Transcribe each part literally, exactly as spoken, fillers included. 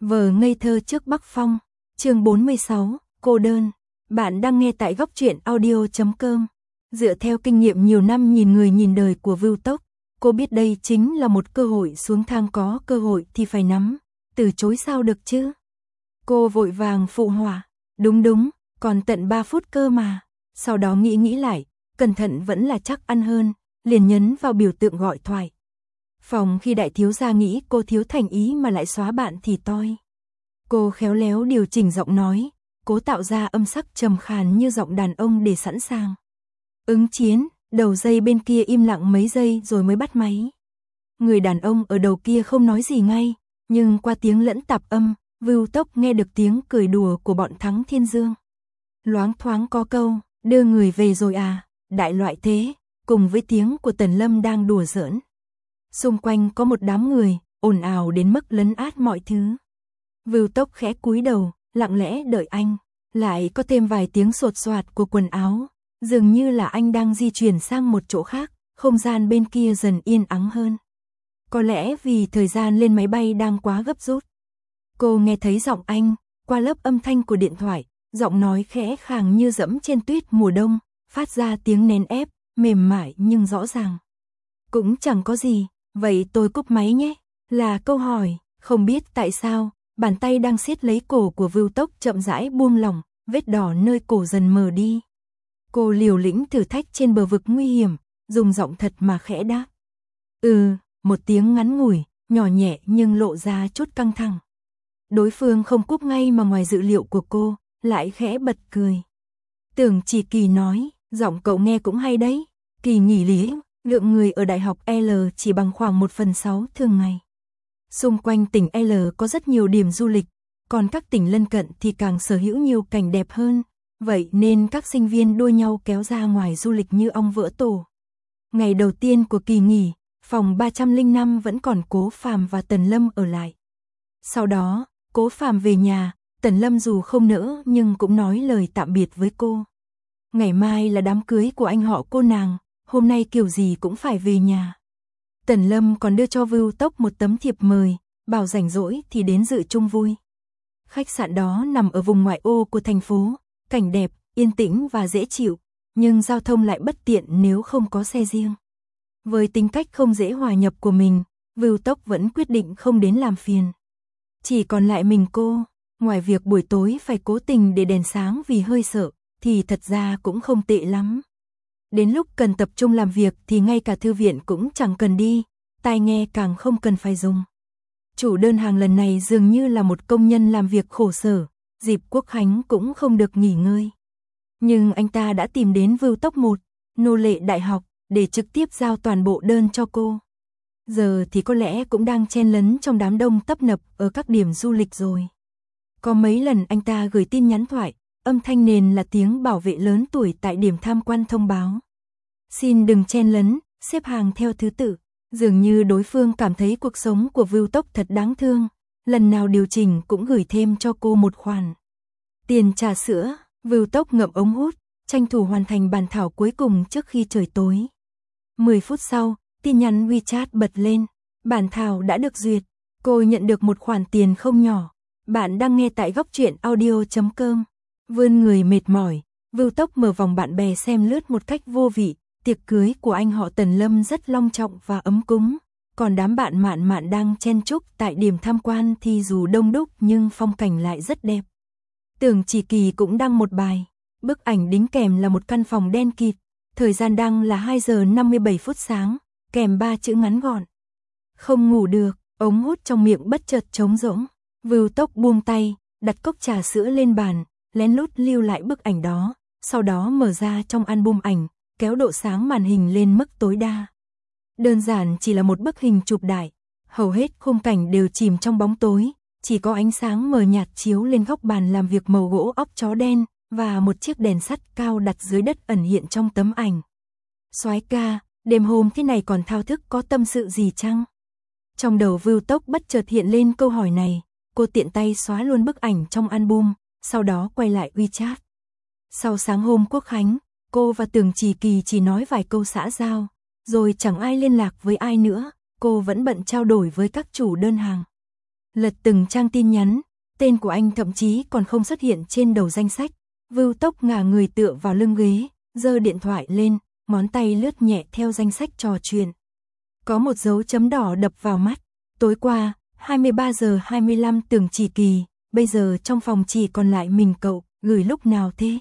Vờ ngây thơ trước Bắc Phong, chương bốn mươi sáu, cô đơn. Bạn đang nghe tại góc truyện audio chấm com. Dựa theo kinh nghiệm nhiều năm nhìn người nhìn đời của Vưu Tốc, cô biết đây chính là một cơ hội xuống thang, có cơ hội thì phải nắm, từ chối sao được chứ. Cô vội vàng phụ họa, đúng đúng, còn tận ba phút cơ mà. Sau đó nghĩ nghĩ lại, cẩn thận vẫn là chắc ăn hơn, liền nhấn vào biểu tượng gọi thoại. Phòng khi đại thiếu gia nghĩ cô thiếu thành ý mà lại xóa bạn thì toi. Cô khéo léo điều chỉnh giọng nói, cố tạo ra âm sắc trầm khàn như giọng đàn ông để sẵn sàng ứng chiến. Đầu dây bên kia im lặng mấy giây rồi mới bắt máy. Người đàn ông ở đầu kia không nói gì ngay, nhưng qua tiếng lẫn tạp âm, Vưu Tốc nghe được tiếng cười đùa của bọn Thắng Thiên Dương. Loáng thoáng có câu, đưa người về rồi à, đại loại thế, cùng với tiếng của Tần Lâm đang đùa giỡn. Xung quanh có một đám người, ồn ào đến mức lấn át mọi thứ. Vưu Tốc khẽ cúi đầu, lặng lẽ đợi anh. Lại có thêm vài tiếng sột soạt của quần áo, dường như là anh đang di chuyển sang một chỗ khác, không gian bên kia dần yên ắng hơn. Có lẽ vì thời gian lên máy bay đang quá gấp rút. Cô nghe thấy giọng anh, qua lớp âm thanh của điện thoại, giọng nói khẽ khàng như dẫm trên tuyết mùa đông, phát ra tiếng nén ép, mềm mại nhưng rõ ràng. Cũng chẳng có gì, vậy tôi cúp máy nhé, là câu hỏi. Không biết tại sao, bàn tay đang siết lấy cổ của Vưu Tốc chậm rãi buông lỏng, vết đỏ nơi cổ dần mờ đi. Cô liều lĩnh thử thách trên bờ vực nguy hiểm, dùng giọng thật mà khẽ đáp. Ừ, một tiếng ngắn ngủi, nhỏ nhẹ nhưng lộ ra chút căng thẳng. Đối phương không cúp ngay mà ngoài dự liệu của cô, lại khẽ bật cười. Tưởng chỉ Kỳ nói, giọng cậu nghe cũng hay đấy. Kỳ nghỉ lý, lượng người ở đại học L chỉ bằng khoảng một phần sáu thường ngày. Xung quanh tỉnh L có rất nhiều điểm du lịch, còn các tỉnh lân cận thì càng sở hữu nhiều cảnh đẹp hơn. Vậy nên các sinh viên đua nhau kéo ra ngoài du lịch như ong vỡ tổ. Ngày đầu tiên của kỳ nghỉ, phòng ba trăm lẻ năm vẫn còn Cố Phàm và Tần Lâm ở lại. Sau đó, Cố Phàm về nhà, Tần Lâm dù không nỡ nhưng cũng nói lời tạm biệt với cô. Ngày mai là đám cưới của anh họ cô nàng, hôm nay kiểu gì cũng phải về nhà. Tần Lâm còn đưa cho Vưu Tốc một tấm thiệp mời, bảo rảnh rỗi thì đến dự chung vui. Khách sạn đó nằm ở vùng ngoại ô của thành phố, cảnh đẹp, yên tĩnh và dễ chịu, nhưng giao thông lại bất tiện nếu không có xe riêng. Với tính cách không dễ hòa nhập của mình, Vưu Tốc vẫn quyết định không đến làm phiền. Chỉ còn lại mình cô, ngoài việc buổi tối phải cố tình để đèn sáng vì hơi sợ, thì thật ra cũng không tệ lắm. Đến lúc cần tập trung làm việc thì ngay cả thư viện cũng chẳng cần đi, tai nghe càng không cần phải dùng. Chủ đơn hàng lần này dường như là một công nhân làm việc khổ sở, dịp Quốc khánh cũng không được nghỉ ngơi. Nhưng anh ta đã tìm đến Vưu Tốc một, nô lệ đại học, để trực tiếp giao toàn bộ đơn cho cô. Giờ thì có lẽ cũng đang chen lấn trong đám đông tấp nập ở các điểm du lịch rồi. Có mấy lần anh ta gửi tin nhắn thoại, âm thanh nền là tiếng bảo vệ lớn tuổi tại điểm tham quan thông báo. Xin đừng chen lấn, xếp hàng theo thứ tự. Dường như đối phương cảm thấy cuộc sống của Vưu Tốc thật đáng thương, lần nào điều chỉnh cũng gửi thêm cho cô một khoản tiền trà sữa. Vưu Tốc ngậm ống hút, tranh thủ hoàn thành bản thảo cuối cùng trước khi trời tối. mười phút sau, tin nhắn WeChat bật lên, bản thảo đã được duyệt, cô nhận được một khoản tiền không nhỏ. Bạn đang nghe tại góc truyện audio chấm com. Vươn người mệt mỏi, Vưu Tốc mở vòng bạn bè xem lướt một cách vô vị. Tiệc cưới của anh họ Tần Lâm rất long trọng và ấm cúng, còn đám bạn mạn mạn đang chen chúc tại điểm tham quan thì dù đông đúc nhưng phong cảnh lại rất đẹp. Tưởng chỉ Kỳ cũng đăng một bài, bức ảnh đính kèm là một căn phòng đen kịt, thời gian đăng là hai giờ năm mươi bảy phút sáng, kèm ba chữ ngắn gọn. Không ngủ được, ống hút trong miệng bất chợt trống rỗng. Vưu Tốc buông tay, đặt cốc trà sữa lên bàn, lén lút lưu lại bức ảnh đó, sau đó mở ra trong album ảnh, kéo độ sáng màn hình lên mức tối đa. Đơn giản chỉ là một bức hình chụp đại, hầu hết khung cảnh đều chìm trong bóng tối, chỉ có ánh sáng mờ nhạt chiếu lên góc bàn làm việc màu gỗ óc chó đen và một chiếc đèn sắt cao đặt dưới đất ẩn hiện trong tấm ảnh. Soái ca, đêm hôm thế này còn thao thức có tâm sự gì chăng? Trong đầu Vưu Tốc bất chợt hiện lên câu hỏi này, cô tiện tay xóa luôn bức ảnh trong album, sau đó quay lại WeChat. Sau sáng hôm Quốc khánh, cô và Tưởng Chỉ Kỳ chỉ nói vài câu xã giao, rồi chẳng ai liên lạc với ai nữa, cô vẫn bận trao đổi với các chủ đơn hàng. Lật từng trang tin nhắn, tên của anh thậm chí còn không xuất hiện trên đầu danh sách. Vưu Tốc ngả người tựa vào lưng ghế, giơ điện thoại lên, ngón tay lướt nhẹ theo danh sách trò chuyện. Có một dấu chấm đỏ đập vào mắt. Tối qua, hai mươi ba giờ hai mươi lăm Tưởng Chỉ Kỳ, bây giờ trong phòng chỉ còn lại mình cậu, gửi lúc nào thế?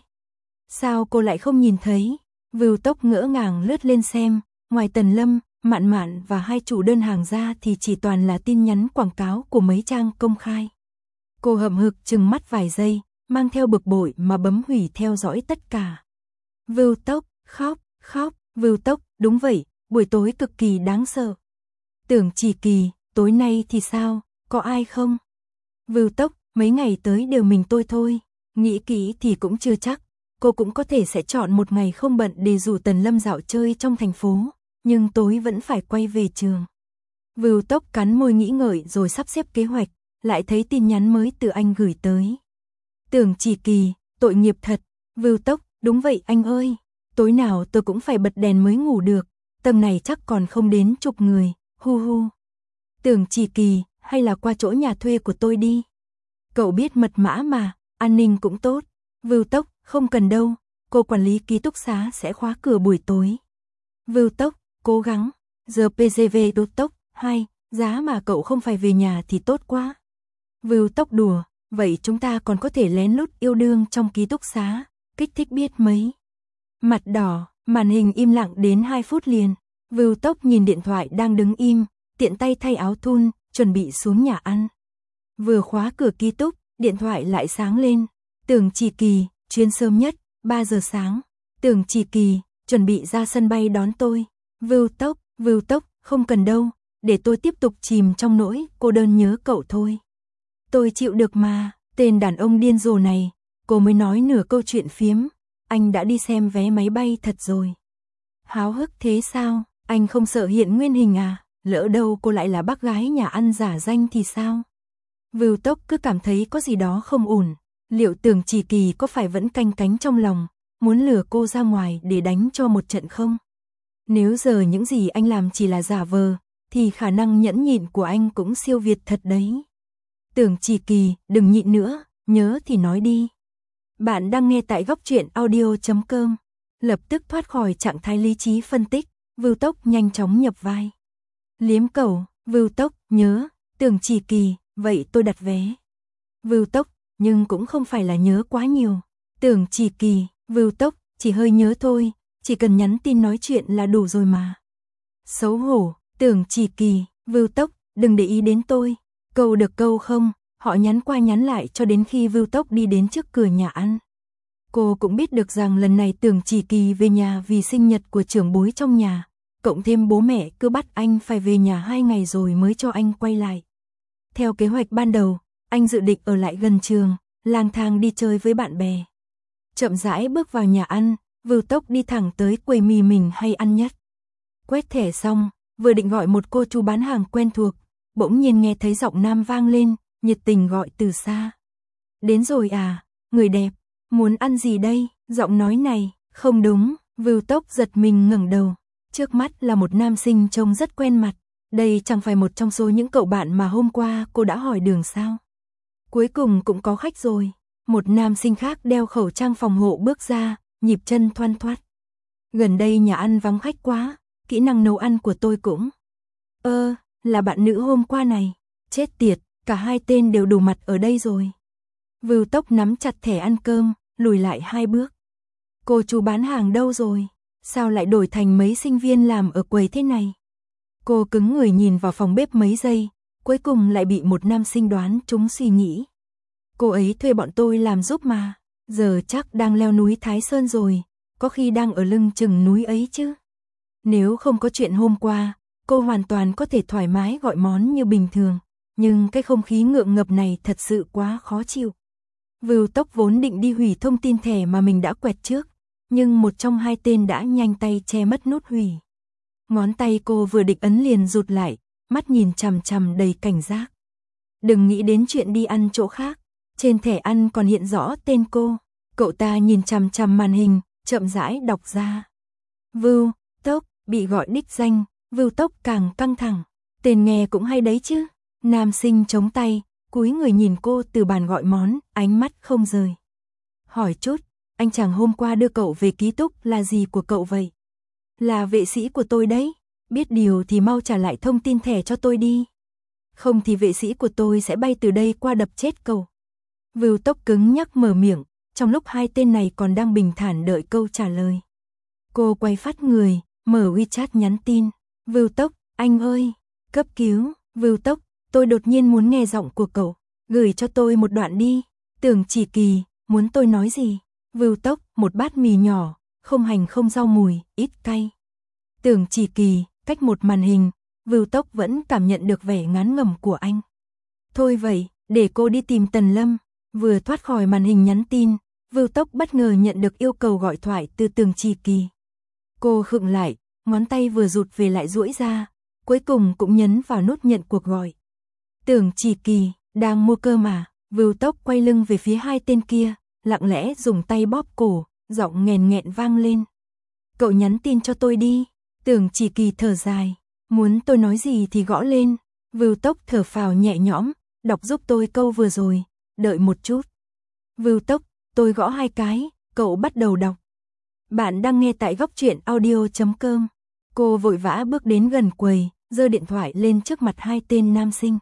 Sao cô lại không nhìn thấy? Vưu Tốc ngỡ ngàng lướt lên xem, ngoài Tần Lâm, Mạn Mạn và hai chủ đơn hàng ra thì chỉ toàn là tin nhắn quảng cáo của mấy trang công khai. Cô hậm hực trừng mắt vài giây, mang theo bực bội mà bấm hủy theo dõi tất cả. Vưu Tốc, khóc, khóc, Vưu Tốc, đúng vậy, buổi tối cực kỳ đáng sợ. Tưởng Chỉ Kỳ, tối nay thì sao, có ai không? Vưu Tốc, mấy ngày tới đều mình tôi thôi, nghĩ kỹ thì cũng chưa chắc, cô cũng có thể sẽ chọn một ngày không bận để rủ Tần Lâm dạo chơi trong thành phố, nhưng tối vẫn phải quay về trường. Vưu Tốc cắn môi nghĩ ngợi rồi sắp xếp kế hoạch, lại thấy tin nhắn mới từ anh gửi tới. Tưởng Chỉ Kỳ, tội nghiệp thật. Vưu Tốc, đúng vậy anh ơi, tối nào tôi cũng phải bật đèn mới ngủ được, tầng này chắc còn không đến chục người, hu hu. Tưởng Chỉ Kỳ, hay là qua chỗ nhà thuê của tôi đi. Cậu biết mật mã mà, an ninh cũng tốt. Vưu Tốc, không cần đâu, cô quản lý ký túc xá sẽ khóa cửa buổi tối. Vưu Tốc, cố gắng, giờ pê giê vê đốt tốc, hay, giá mà cậu không phải về nhà thì tốt quá. Vưu Tốc đùa, vậy chúng ta còn có thể lén lút yêu đương trong ký túc xá, kích thích biết mấy. Mặt đỏ, màn hình im lặng đến hai phút liền. Vưu Tốc nhìn điện thoại đang đứng im, tiện tay thay áo thun, chuẩn bị xuống nhà ăn. Vừa khóa cửa ký túc, điện thoại lại sáng lên. Tưởng Chỉ Kỳ, chuyến sớm nhất, ba giờ sáng. Tưởng Chỉ Kỳ, chuẩn bị ra sân bay đón tôi. Vưu Tốc, Vưu Tốc, không cần đâu, để tôi tiếp tục chìm trong nỗi cô đơn nhớ cậu thôi. Tôi chịu được mà, tên đàn ông điên rồ này, cô mới nói nửa câu chuyện phiếm, anh đã đi xem vé máy bay thật rồi. Háo hức thế sao, anh không sợ hiện nguyên hình à, lỡ đâu cô lại là bác gái nhà ăn giả danh thì sao? Vưu Tốc cứ cảm thấy có gì đó không ổn, liệu Tưởng Chỉ Kỳ có phải vẫn canh cánh trong lòng, muốn lừa cô ra ngoài để đánh cho một trận không? Nếu giờ những gì anh làm chỉ là giả vờ, thì khả năng nhẫn nhịn của anh cũng siêu việt thật đấy. Tưởng Chỉ Kỳ, đừng nhịn nữa, nhớ thì nói đi. Bạn đang nghe tại góc truyện audio chấm com. Lập tức thoát khỏi trạng thái lý trí phân tích, Vưu Tốc nhanh chóng nhập vai. Liếm cầu, Vưu Tốc, nhớ, Tưởng Chỉ Kỳ, vậy tôi đặt vé. Vưu Tốc, nhưng cũng không phải là nhớ quá nhiều. Tưởng Chỉ Kỳ, Vưu Tốc, chỉ hơi nhớ thôi, chỉ cần nhắn tin nói chuyện là đủ rồi mà. Xấu hổ, Tưởng Chỉ Kỳ, Vưu Tốc, đừng để ý đến tôi. Câu được câu không, họ nhắn qua nhắn lại cho đến khi Vưu Tốc đi đến trước cửa nhà ăn. Cô cũng biết được rằng lần này Tưởng Chỉ Kỳ về nhà vì sinh nhật của trưởng bối trong nhà, cộng thêm bố mẹ cứ bắt anh phải về nhà hai ngày rồi mới cho anh quay lại. Theo kế hoạch ban đầu, anh dự định ở lại gần trường, lang thang đi chơi với bạn bè. Chậm rãi bước vào nhà ăn, Vưu Tốc đi thẳng tới quầy mì mình hay ăn nhất. Quét thẻ xong, vừa định gọi một cô chú bán hàng quen thuộc, bỗng nhiên nghe thấy giọng nam vang lên, nhiệt tình gọi từ xa. Đến rồi à, người đẹp, muốn ăn gì đây? Giọng nói này, không đúng, Vưu Tốc giật mình ngẩng đầu. Trước mắt là một nam sinh trông rất quen mặt. Đây chẳng phải một trong số những cậu bạn mà hôm qua cô đã hỏi đường sao? Cuối cùng cũng có khách rồi. Một nam sinh khác đeo khẩu trang phòng hộ bước ra, nhịp chân thoăn thoắt. Gần đây nhà ăn vắng khách quá, kỹ năng nấu ăn của tôi cũng. Ơ, là bạn nữ hôm qua này. Chết tiệt, cả hai tên đều đủ mặt ở đây rồi. Vưu Tốc nắm chặt thẻ ăn cơm, lùi lại hai bước. Cô chú bán hàng đâu rồi? Sao lại đổi thành mấy sinh viên làm ở quầy thế này? Cô cứng người nhìn vào phòng bếp mấy giây, cuối cùng lại bị một nam sinh đoán trúng suy nghĩ. Cô ấy thuê bọn tôi làm giúp mà, giờ chắc đang leo núi Thái Sơn rồi, có khi đang ở lưng chừng núi ấy chứ. Nếu không có chuyện hôm qua, cô hoàn toàn có thể thoải mái gọi món như bình thường, nhưng cái không khí ngượng ngập này thật sự quá khó chịu. Vưu Tốc vốn định đi hủy thông tin thẻ mà mình đã quẹt trước, nhưng một trong hai tên đã nhanh tay che mất nút hủy. Ngón tay cô vừa định ấn liền rụt lại, mắt nhìn chằm chằm đầy cảnh giác. Đừng nghĩ đến chuyện đi ăn chỗ khác, trên thẻ ăn còn hiện rõ tên cô. Cậu ta nhìn chằm chằm màn hình, chậm rãi đọc ra. Vưu Tốc, bị gọi đích danh, Vưu Tốc càng căng thẳng. Tên nghe cũng hay đấy chứ. Nam sinh chống tay, cúi người nhìn cô từ bàn gọi món, ánh mắt không rời. Hỏi chút, anh chàng hôm qua đưa cậu về ký túc là gì của cậu vậy? Là vệ sĩ của tôi đấy, biết điều thì mau trả lại thông tin thẻ cho tôi đi. Không thì vệ sĩ của tôi sẽ bay từ đây qua đập chết cậu. Vưu Tốc cứng nhắc mở miệng, trong lúc hai tên này còn đang bình thản đợi câu trả lời. Cô quay phát người, mở WeChat nhắn tin. Vưu Tốc, anh ơi, cấp cứu, Vưu Tốc, tôi đột nhiên muốn nghe giọng của cậu, gửi cho tôi một đoạn đi. Tưởng Chỉ Kỳ, muốn tôi nói gì? Vưu Tốc, một bát mì nhỏ, không hành không rau mùi, ít cay. Tưởng Chỉ Kỳ, cách một màn hình, Vưu Tốc vẫn cảm nhận được vẻ ngán ngẩm của anh. Thôi vậy, để cô đi tìm Tần Lâm. Vừa thoát khỏi màn hình nhắn tin, Vưu Tốc bất ngờ nhận được yêu cầu gọi thoại từ Tưởng Chỉ Kỳ. Cô khựng lại, ngón tay vừa rụt về lại duỗi ra, cuối cùng cũng nhấn vào nút nhận cuộc gọi. Tưởng Chỉ Kỳ, đang mua cơm à? Vưu Tốc quay lưng về phía hai tên kia, lặng lẽ dùng tay bóp cổ, giọng nghẹn nghẹn vang lên. Cậu nhắn tin cho tôi đi. Tưởng Chỉ Kỳ thở dài, muốn tôi nói gì thì gõ lên. Vưu Tốc thở phào nhẹ nhõm, đọc giúp tôi câu vừa rồi, đợi một chút. Vưu Tốc, tôi gõ hai cái, cậu bắt đầu đọc. Bạn đang nghe tại góc truyện audio chấm com. Cô vội vã bước đến gần quầy, giơ điện thoại lên trước mặt hai tên nam sinh.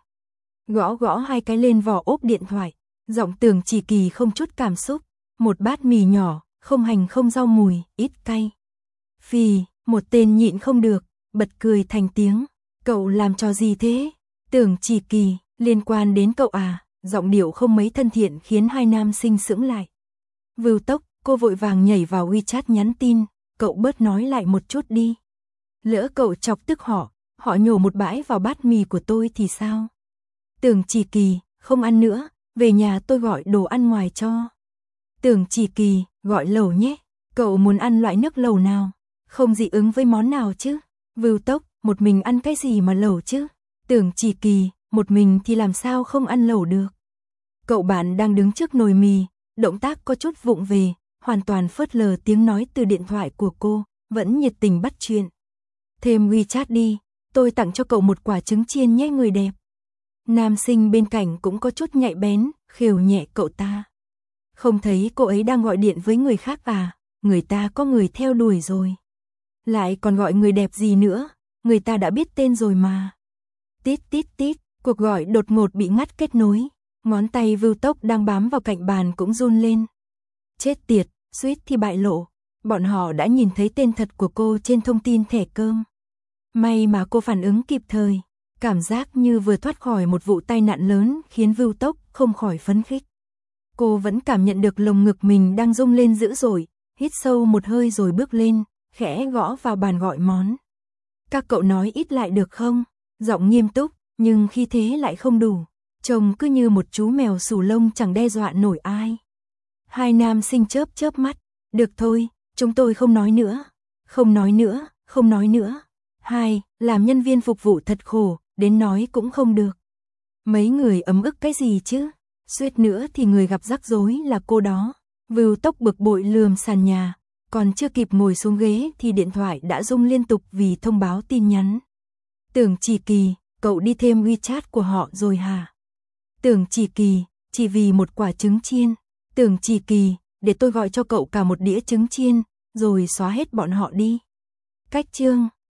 Gõ gõ hai cái lên vỏ ốp điện thoại, giọng Tưởng Chỉ Kỳ không chút cảm xúc. Một bát mì nhỏ, không hành không rau mùi, ít cay. Phì, một tên nhịn không được, bật cười thành tiếng. Cậu làm trò gì thế? Tưởng Chỉ Kỳ, liên quan đến cậu à? Giọng điệu không mấy thân thiện khiến hai nam sinh sững lại. Vưu Tốc, cô vội vàng nhảy vào WeChat nhắn tin, cậu bớt nói lại một chút đi. Lỡ cậu chọc tức họ, họ nhổ một bãi vào bát mì của tôi thì sao? Tưởng Chỉ Kỳ, không ăn nữa, về nhà tôi gọi đồ ăn ngoài cho. Tưởng Chỉ Kỳ, gọi lẩu nhé, cậu muốn ăn loại nước lẩu nào? Không dị ứng với món nào chứ? Vưu Tốc, một mình ăn cái gì mà lẩu chứ? Tưởng Chỉ Kỳ, một mình thì làm sao không ăn lẩu được? Cậu bạn đang đứng trước nồi mì, động tác có chút vụng về, hoàn toàn phớt lờ tiếng nói từ điện thoại của cô, vẫn nhiệt tình bắt chuyện. Thêm WeChat đi, tôi tặng cho cậu một quả trứng chiên nhé người đẹp. Nam sinh bên cạnh cũng có chút nhạy bén, khều nhẹ cậu ta. Không thấy cô ấy đang gọi điện với người khác à, người ta có người theo đuổi rồi. Lại còn gọi người đẹp gì nữa, người ta đã biết tên rồi mà. Tít tít tít, cuộc gọi đột ngột bị ngắt kết nối, ngón tay Vưu Tốc đang bám vào cạnh bàn cũng run lên. Chết tiệt, suýt thì bại lộ, bọn họ đã nhìn thấy tên thật của cô trên thông tin thẻ cơm. May mà cô phản ứng kịp thời, cảm giác như vừa thoát khỏi một vụ tai nạn lớn khiến Vưu Tốc không khỏi phấn khích. Cô vẫn cảm nhận được lồng ngực mình đang rung lên dữ dội, hít sâu một hơi rồi bước lên, khẽ gõ vào bàn gọi món. Các cậu nói ít lại được không? Giọng nghiêm túc, nhưng khi thế lại không đủ. Trông cứ như một chú mèo sù lông chẳng đe dọa nổi ai. Hai nam sinh chớp chớp mắt. Được thôi, chúng tôi không nói nữa. Không nói nữa, không nói nữa. Hai, làm nhân viên phục vụ thật khổ, đến nói cũng không được. Mấy người ấm ức cái gì chứ? Suýt nữa thì người gặp rắc rối là cô đó. Vưu Tốc bực bội lườm sàn nhà. Còn chưa kịp ngồi xuống ghế thì điện thoại đã rung liên tục vì thông báo tin nhắn. Tưởng Chỉ Kỳ, cậu đi thêm WeChat của họ rồi hả? Tưởng Chỉ Kỳ, chỉ vì một quả trứng chiên. Tưởng Chỉ Kỳ, để tôi gọi cho cậu cả một đĩa trứng chiên, rồi xóa hết bọn họ đi. Cách chương